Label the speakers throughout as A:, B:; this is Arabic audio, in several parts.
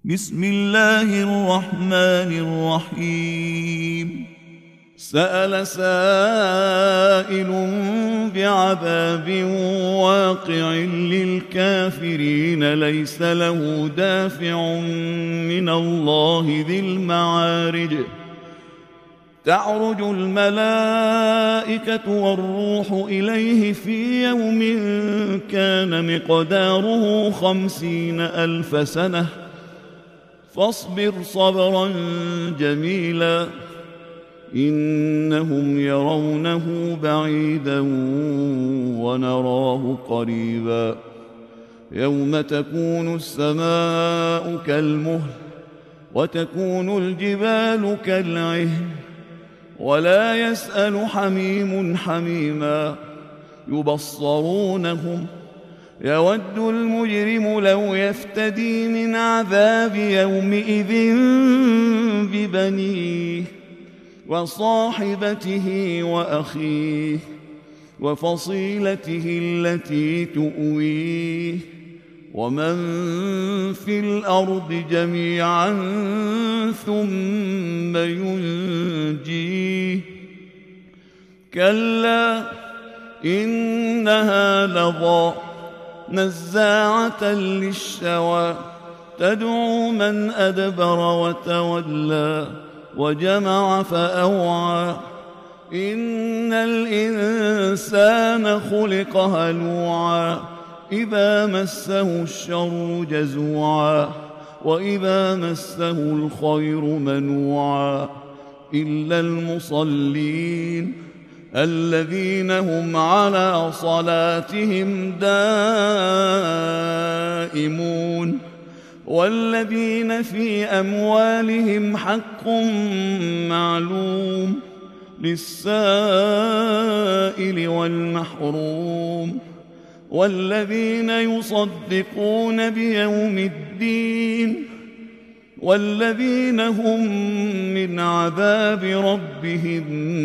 A: بسم الله الرحمن الرحيم. سأل سائل بعذاب واقع للكافرين ليس له دافع من الله ذي المعارج. تعرج الملائكة والروح إليه في يوم كان مقداره 50,000 سنة فاصبر صبرا جميلا إنهم يرونه بعيدا ونراه قريبا يوم تكون السماء كالمهل وتكون الجبال كالعهن ولا يسأل حميم حميما يبصرونهم يود المجرم لو يفتدي من عذاب يومئذ ببنيه وصاحبته وأخيه وفصيلته التي تؤويه ومن في الأرض جميعا ثم ينجيه كلا إنها لظى نزاعة للشوى تدعو من أدبر وتولى وجمع فأوعى إن الإنسان خلق هلوعا إذا مسه الشر جزوعا وإذا مسه الخير منوعا إلا المصلين الذين هم على صلاتهم دائمون والذين في أموالهم حق معلوم للسائل والمحروم والذين يصدقون بيوم الدين والذين هم من عذاب ربهم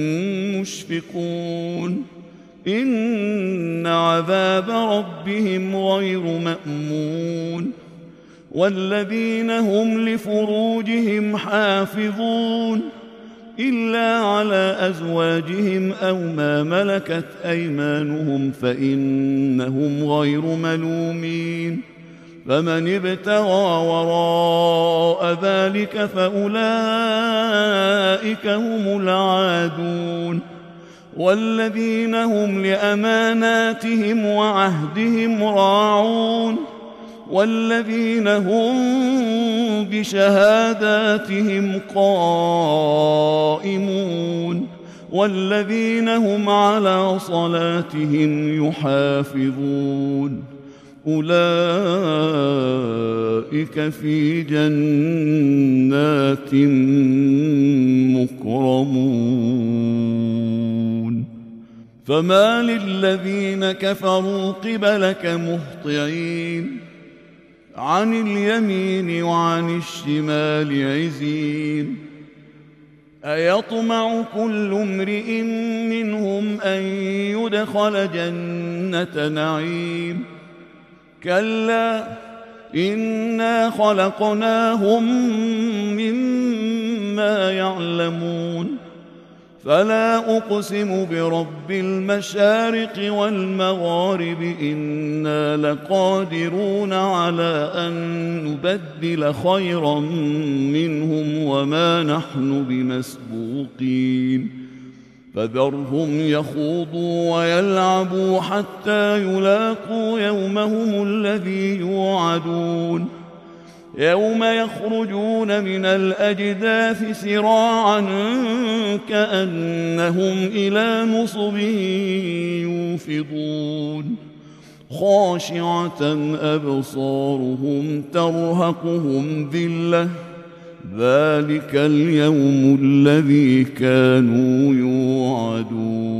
A: مشفقون إن عذاب ربهم غير مأمون والذين هم لفروجهم حافظون إلا على أزواجهم أو ما ملكت أيمانهم فإنهم غير ملومين فمن ابتغى وراء ذلك فأولئك هم العادون والذين هم لأماناتهم وعهدهم راعون والذين هم بشهاداتهم قائمون والذين هم على صلاتهم يحافظون أولئك في جنات مكرمون فما للذين كفروا قبلك مهطعين عن اليمين وعن الشمال عزين أيطمع كل امرئ منهم أن يدخل جنة نعيم كلا إنا خلقناهم مما يعلمون فلا أقسم برب المشارق والمغارب إنا لقادرون على أن نبدل خيرا منهم وما نحن بمسبوقين فذرهم يخوضوا ويلعبوا حتى يلاقوا يومهم الذي يوعدون يوم يخرجون من الأجداث سراعا كأنهم إلى نصب يوفضون خاشعة أبصارهم ترهقهم ذلة ذلك اليوم الذي كانوا يوعدون